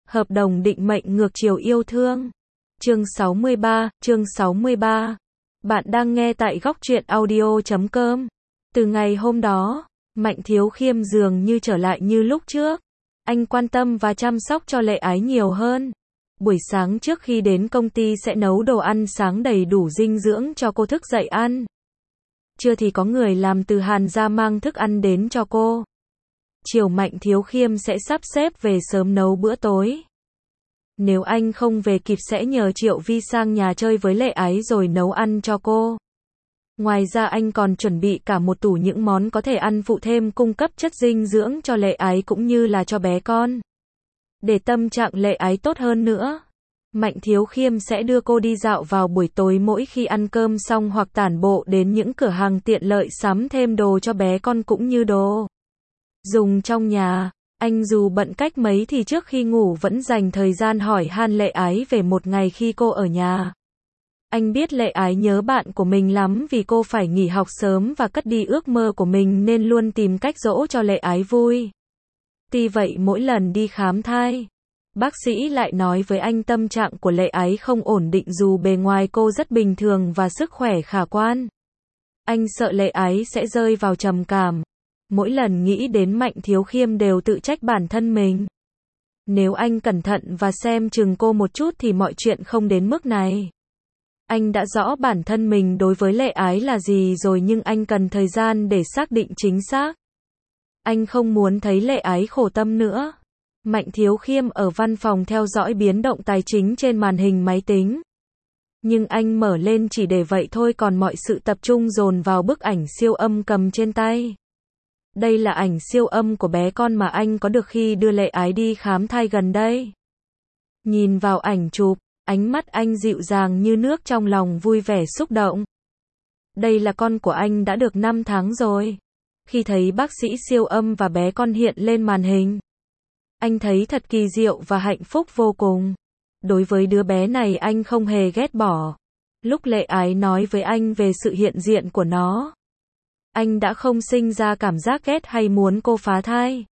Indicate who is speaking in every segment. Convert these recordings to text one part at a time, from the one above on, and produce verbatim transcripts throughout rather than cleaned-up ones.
Speaker 1: Hợp đồng định mệnh ngược chiều yêu thương. Chương sáu mươi ba, chương sáu mươi ba. Bạn đang nghe tại góc truyện audio chấm com. Từ ngày hôm đó, Mạnh Thiếu Khiêm dường như trở lại như lúc trước. Anh quan tâm và chăm sóc cho Lệ Ái nhiều hơn. Buổi sáng trước khi đến công ty sẽ nấu đồ ăn sáng đầy đủ dinh dưỡng cho cô thức dậy ăn. Trưa thì có người làm từ Hàn ra mang thức ăn đến cho cô. Chiều Mạnh Thiếu Khiêm sẽ sắp xếp về sớm nấu bữa tối. Nếu anh không về kịp sẽ nhờ Triệu Vi sang nhà chơi với Lệ Ái rồi nấu ăn cho cô. Ngoài ra anh còn chuẩn bị cả một tủ những món có thể ăn phụ thêm cung cấp chất dinh dưỡng cho Lệ Ái cũng như là cho bé con. Để tâm trạng Lệ Ái tốt hơn nữa, Mạnh Thiếu Khiêm sẽ đưa cô đi dạo vào buổi tối mỗi khi ăn cơm xong hoặc tản bộ đến những cửa hàng tiện lợi sắm thêm đồ cho bé con cũng như đồ dùng trong nhà. Anh dù bận cách mấy thì trước khi ngủ vẫn dành thời gian hỏi han Lệ Ái về một ngày khi cô ở nhà. Anh biết Lệ Ái nhớ bạn của mình lắm vì cô phải nghỉ học sớm và cất đi ước mơ của mình nên luôn tìm cách dỗ cho Lệ Ái vui. Tuy vậy mỗi lần đi khám thai, bác sĩ lại nói với anh tâm trạng của Lệ Ái không ổn định dù bề ngoài cô rất bình thường và sức khỏe khả quan. Anh sợ Lệ Ái sẽ rơi vào trầm cảm. Mỗi lần nghĩ đến Mạnh Thiếu Khiêm đều tự trách bản thân mình. Nếu anh cẩn thận và xem chừng cô một chút thì mọi chuyện không đến mức này. Anh đã rõ bản thân mình đối với Lệ Ái là gì rồi nhưng anh cần thời gian để xác định chính xác. Anh không muốn thấy Lệ Ái khổ tâm nữa. Mạnh Thiếu Khiêm ở văn phòng theo dõi biến động tài chính trên màn hình máy tính. Nhưng anh mở lên chỉ để vậy thôi còn mọi sự tập trung dồn vào bức ảnh siêu âm cầm trên tay. Đây là ảnh siêu âm của bé con mà anh có được khi đưa Lệ Ái đi khám thai gần đây. Nhìn vào ảnh chụp, ánh mắt anh dịu dàng như nước trong lòng vui vẻ xúc động. Đây là con của anh đã được năm tháng rồi. Khi thấy bác sĩ siêu âm và bé con hiện lên màn hình, anh thấy thật kỳ diệu và hạnh phúc vô cùng. Đối với đứa bé này anh không hề ghét bỏ. Lúc Lệ Ái nói với anh về sự hiện diện của nó, anh đã không sinh ra cảm giác ghét hay muốn cô phá thai.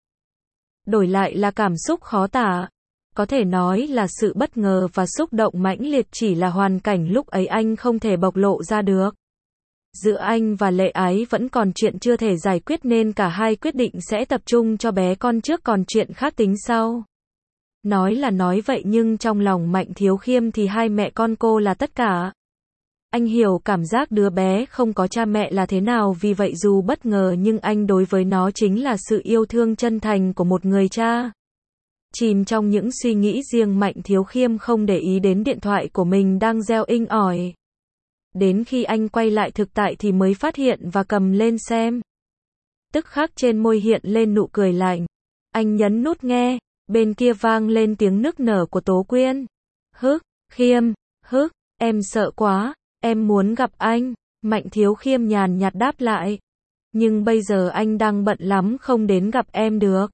Speaker 1: Đổi lại là cảm xúc khó tả. Có thể nói là sự bất ngờ và xúc động mãnh liệt chỉ là hoàn cảnh lúc ấy anh không thể bộc lộ ra được. Giữa anh và Lệ Ái vẫn còn chuyện chưa thể giải quyết nên cả hai quyết định sẽ tập trung cho bé con trước còn chuyện khác tính sau. Nói là nói vậy nhưng trong lòng Mạnh Thiếu Khiêm thì hai mẹ con cô là tất cả. Anh hiểu cảm giác đứa bé không có cha mẹ là thế nào vì vậy dù bất ngờ nhưng anh đối với nó chính là sự yêu thương chân thành của một người cha. Chìm trong những suy nghĩ riêng Mạnh Thiếu Khiêm không để ý đến điện thoại của mình đang reo inh ỏi. Đến khi anh quay lại thực tại thì mới phát hiện và cầm lên xem. Tức khắc trên môi hiện lên nụ cười lạnh. Anh nhấn nút nghe, bên kia vang lên tiếng nức nở của Tố Quyên. Hức, Khiêm, hức, em sợ quá, em muốn gặp anh. Mạnh Thiếu Khiêm nhàn nhạt đáp lại. Nhưng bây giờ anh đang bận lắm không đến gặp em được.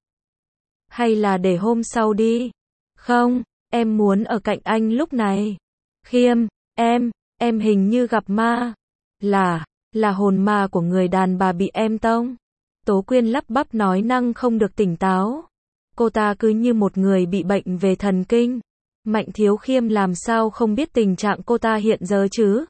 Speaker 1: Hay là để hôm sau đi? Không, em muốn ở cạnh anh lúc này. Khiêm, em, em hình như gặp ma. Là, là hồn ma của người đàn bà bị em tông. Tố Quyên lắp bắp nói năng không được tỉnh táo. Cô ta cứ như một người bị bệnh về thần kinh. Mạnh Thiếu Khiêm làm sao không biết tình trạng cô ta hiện giờ chứ?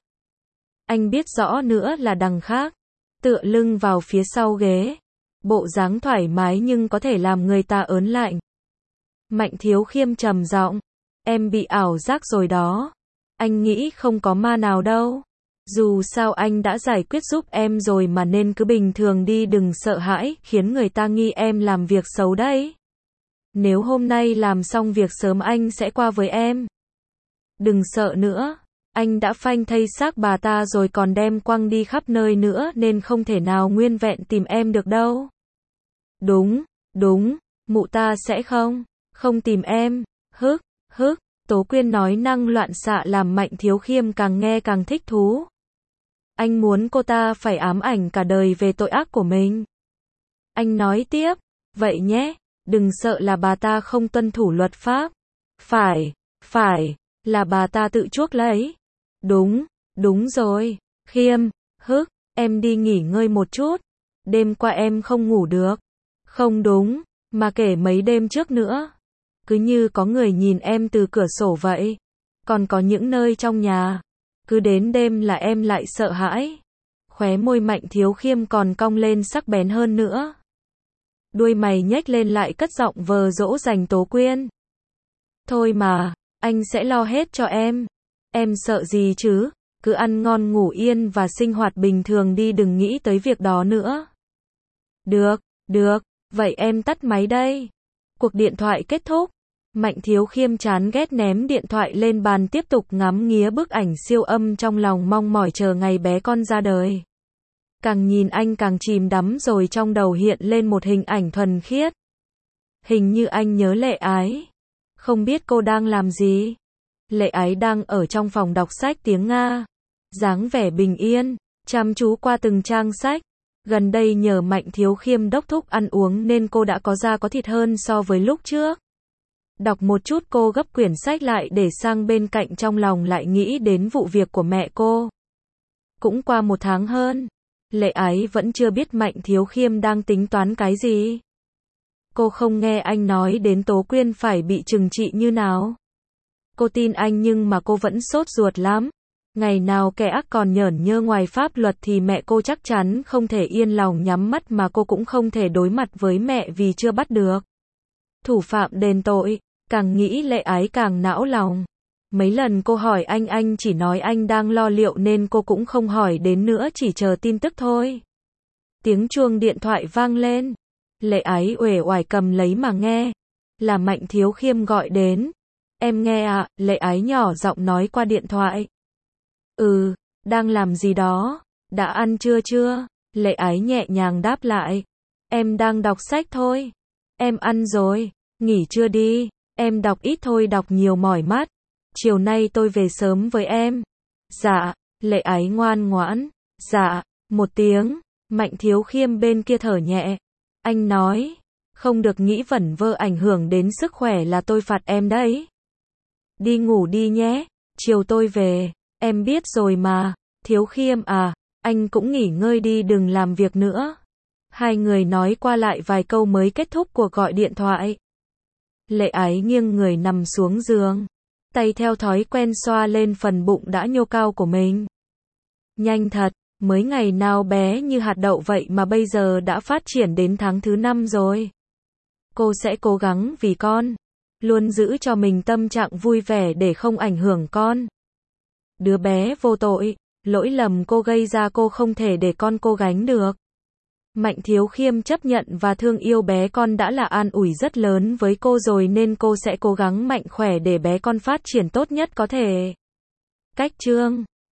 Speaker 1: Anh biết rõ nữa là đằng khác. Tựa lưng vào phía sau ghế. Bộ dáng thoải mái nhưng có thể làm người ta ớn lạnh. Mạnh Thiếu Khiêm trầm giọng. Em bị ảo giác rồi đó. Anh nghĩ không có ma nào đâu. Dù sao anh đã giải quyết giúp em rồi mà nên cứ bình thường đi đừng sợ hãi, khiến người ta nghi em làm việc xấu đấy. Nếu hôm nay làm xong việc sớm anh sẽ qua với em. Đừng sợ nữa. Anh đã phanh thây xác bà ta rồi còn đem quăng đi khắp nơi nữa nên không thể nào nguyên vẹn tìm em được đâu. Đúng, đúng, mụ ta sẽ không, không tìm em. Hức, hức, Tố Quyên nói năng loạn xạ làm Mạnh Thiếu Khiêm càng nghe càng thích thú. Anh muốn cô ta phải ám ảnh cả đời về tội ác của mình. Anh nói tiếp, vậy nhé, đừng sợ là bà ta không tuân thủ luật pháp. Phải, phải, là bà ta tự chuốc lấy. Đúng, đúng rồi, Khiêm, hức, em đi nghỉ ngơi một chút. Đêm qua em không ngủ được. Không đúng, mà kể mấy đêm trước nữa. cứ như có người nhìn em từ cửa sổ vậy. Còn có những nơi trong nhà, cứ đến đêm là em lại sợ hãi. Khóe môi Mạnh Thiếu Khiêm còn cong lên sắc bén hơn nữa. Đuôi mày nhếch lên lại cất giọng vờ dỗ dành Tố Quyên. Thôi mà, anh sẽ lo hết cho em. Em sợ gì chứ, cứ ăn ngon ngủ yên và sinh hoạt bình thường đi, đừng nghĩ tới việc đó nữa. Được, được, vậy em tắt máy đây. Cuộc điện thoại kết thúc. Mạnh Thiếu Khiêm chán ghét ném điện thoại lên bàn, tiếp tục ngắm nghía bức ảnh siêu âm, trong lòng mong mỏi chờ ngày bé con ra đời. Càng nhìn anh càng chìm đắm, rồi trong đầu hiện lên một hình ảnh thuần khiết. Hình như anh nhớ Lệ Ái. Không biết cô đang làm gì? Lệ Ái đang ở trong phòng đọc sách tiếng Nga. Dáng vẻ bình yên, chăm chú qua từng trang sách. Gần đây nhờ Mạnh Thiếu Khiêm đốc thúc ăn uống nên cô đã có da có thịt hơn so với lúc trước. Đọc một chút cô gấp quyển sách lại để sang bên cạnh, trong lòng lại nghĩ đến vụ việc của mẹ cô. Cũng qua một tháng hơn, Lệ Ái vẫn chưa biết Mạnh Thiếu Khiêm đang tính toán cái gì. Cô không nghe anh nói đến Tố Quyên phải bị trừng trị như nào. Cô tin anh nhưng mà cô vẫn sốt ruột lắm. Ngày nào kẻ ác còn nhởn nhơ ngoài pháp luật thì mẹ cô chắc chắn không thể yên lòng nhắm mắt, mà cô cũng không thể đối mặt với mẹ vì chưa bắt được thủ phạm đền tội. Càng nghĩ Lệ Ái càng não lòng. Mấy lần cô hỏi anh, anh chỉ nói anh đang lo liệu nên cô cũng không hỏi đến nữa, chỉ chờ tin tức thôi. Tiếng chuông điện thoại vang lên. Lệ Ái uể oải cầm lấy mà nghe. Là Mạnh Thiếu Khiêm gọi đến. Em nghe ạ, Lệ Ái nhỏ giọng nói qua điện thoại. Ừ, đang làm gì đó? Đã ăn trưa chưa? Lệ Ái nhẹ nhàng đáp lại. Em đang đọc sách thôi. Em ăn rồi. Nghỉ trưa đi. Em đọc ít thôi, đọc nhiều mỏi mắt. Chiều nay tôi về sớm với em. Dạ. Lệ Ái ngoan ngoãn. Dạ. Một tiếng. Mạnh Thiếu Khiêm bên kia thở nhẹ. Anh nói. Không được nghĩ vẩn vơ ảnh hưởng đến sức khỏe là tôi phạt em đấy. Đi ngủ đi nhé. Chiều tôi về. Em biết rồi mà. Thiếu Khiêm à, anh cũng nghỉ ngơi đi, đừng làm việc nữa. Hai người nói qua lại vài câu mới kết thúc cuộc gọi điện thoại. Lệ Ái nghiêng người nằm xuống giường. Tay theo thói quen xoa lên phần bụng đã nhô cao của mình. Nhanh thật, mới ngày nào bé như hạt đậu vậy mà bây giờ đã phát triển đến tháng thứ năm rồi. Cô sẽ cố gắng vì con. Luôn giữ cho mình tâm trạng vui vẻ để không ảnh hưởng con. Đứa bé vô tội, lỗi lầm cô gây ra cô không thể để con cô gánh được. Mạnh Thiếu Khiêm chấp nhận và thương yêu bé con đã là an ủi rất lớn với cô rồi, nên cô sẽ cố gắng mạnh khỏe để bé con phát triển tốt nhất có thể. Cách chương